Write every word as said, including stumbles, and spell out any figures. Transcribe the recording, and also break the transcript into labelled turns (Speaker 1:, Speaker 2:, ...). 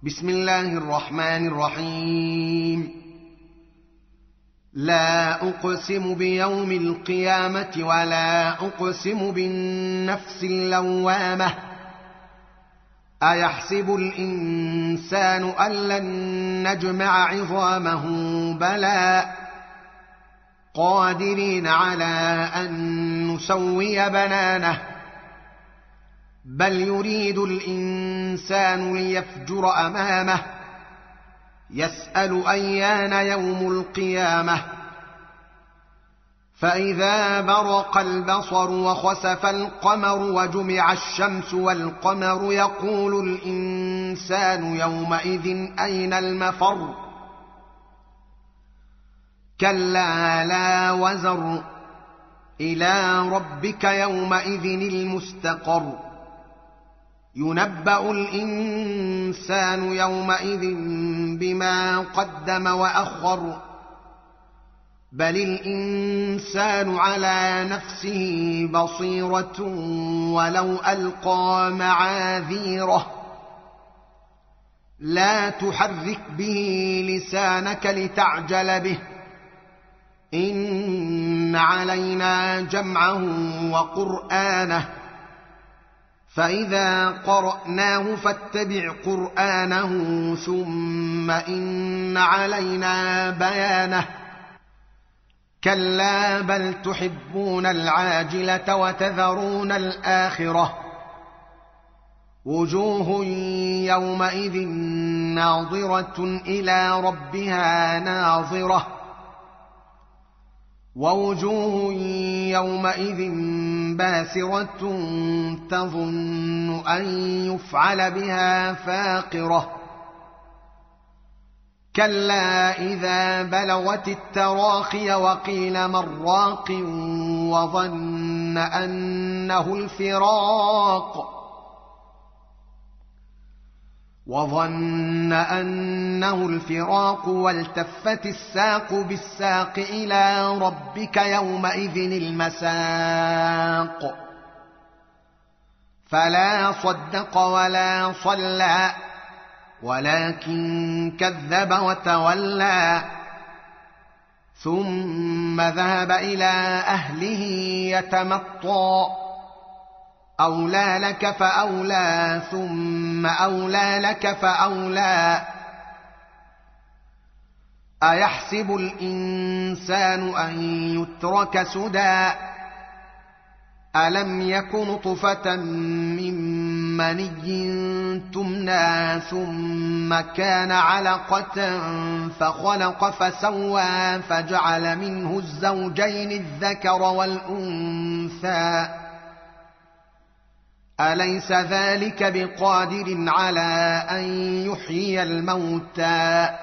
Speaker 1: بسم الله الرحمن الرحيم. لا أقسم بيوم القيامة ولا أقسم بالنفس اللوامة أيحسب الإنسان أن لن نجمع عظامه بلى قادرين على أن نسوي بنانه بل يريد الإنسان ليفجر أمامه يسأل أيان يوم القيامة فإذا برق البصر وخسف القمر وجمع الشمس والقمر يقول الإنسان يومئذ أين المفر كلا لا وزر إلى ربك يومئذ المستقر ينبأ الإنسان يومئذ بما قدم وأخر بل الإنسان على نفسه بصيرة ولو ألقى معاذيره لا تحرك به لسانك لتعجل به إن علينا جمعه وقرآنه فإذا قرأناه فاتبع قرآنه ثم إن علينا بيانه كلا بل تحبون العاجلة وتذرون الآخرة وجوه يومئذ ناظرة إلى ربها ناظرة ووجوه يومئذ باسرة تظن أن يفعل بها فاقرة كلا إذا بلغت التراقي وقيل من راق وظن أنه الفراق وظن أنه الفراق والتفت الساق بالساق إلى ربك يومئذ المساق فلا صدق ولا صلى ولكن كذب وتولى ثم ذهب إلى أهله يتمطى أولى لك فأولى ثم أولى لك فأولى أيحسب الإنسان أن يترك سدى ألم يك نطفة من مني تمنى ثم كان علقة فخلق فسوى فجعل منه الزوجين الذكر والأنثى أليس ذلك بقادر على أن يحيي الموتى